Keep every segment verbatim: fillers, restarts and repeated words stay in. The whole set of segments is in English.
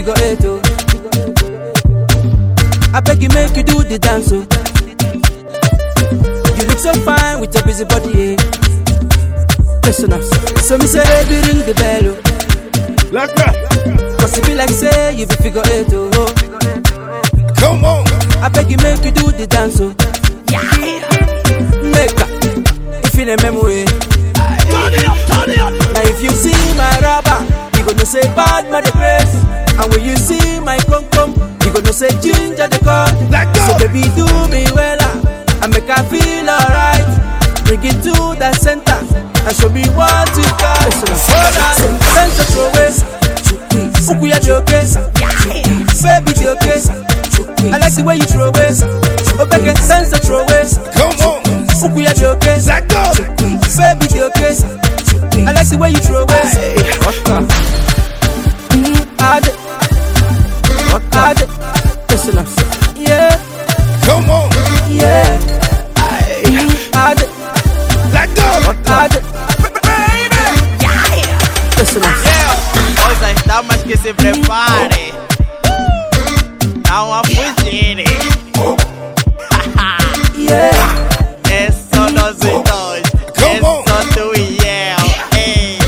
figure eight, oh. I beg you make you do the dance, oh. You look so fine with your busy body, eh. Listen up. So me say, baby, ring the bell, oh. Like that. Cause it be like say you be figure eight, oh. Come on. I beg you make you do the dance, oh. Make up. If you remember it. Turn it up, turn it up. Now if you see my rubber, you gonna say bad man the place. And when you see my cum cum, you gonna say ginger the cut. Let go. So baby do me well, and make her feel alright. Bring it to the center and show me what you got. Center throw away, Fuku ya joke, baby joke. I like the way you throw away. Okay, center throw away. Come on. Fuku ya joke, Let go. baby joke. I like the way you throw away. Add, add, listen up. Yeah, Come on. yeah. Add, Let go. add, listen up. Ouça, está mais que se prepare. Dá uma fugida. Yeah, É só nós dois. É Come on. só tu e eu. Ei.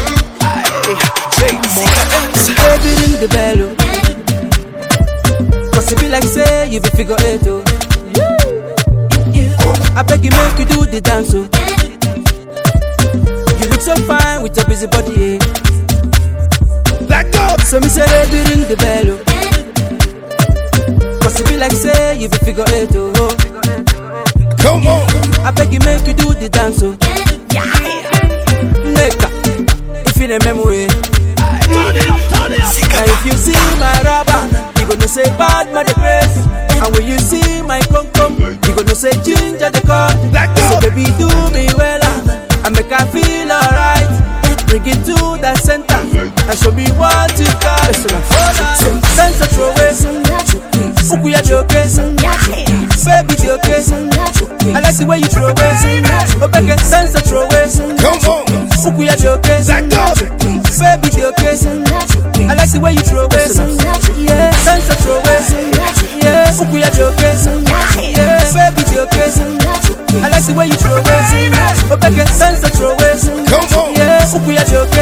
baby ring the bell, oh. Cause it be like say you be figure eight, oh. I beg you make you do the dance, oh. You look so fine with your busy body, eh. Let go. So me say baby ring the bell, oh. Cause it be like say you be figure eight, oh. Come on. I beg you make you do the dance, oh. Make up. If you remember it. Turn it up, turn it up. Now if you see my rubber, you gonna say bad man the place. And when you see my cum cum, you gonna say ginger the cut. Let go. So baby do me well, and make her feel alright. Bring it to the center and show me what you got. Center throw away, Fuku ya joke, baby joke. I like the way you throw away. Okay, center throw away, Come on. Fuku ya joke, Let go. baby joke. I like the way you throw away. Yeah, center throw away. Yeah, Fuku ya joke. Yeah, baby joke. I like the way you throw away. Okay, center throw away. Come on. Yeah, Fuku ya joke.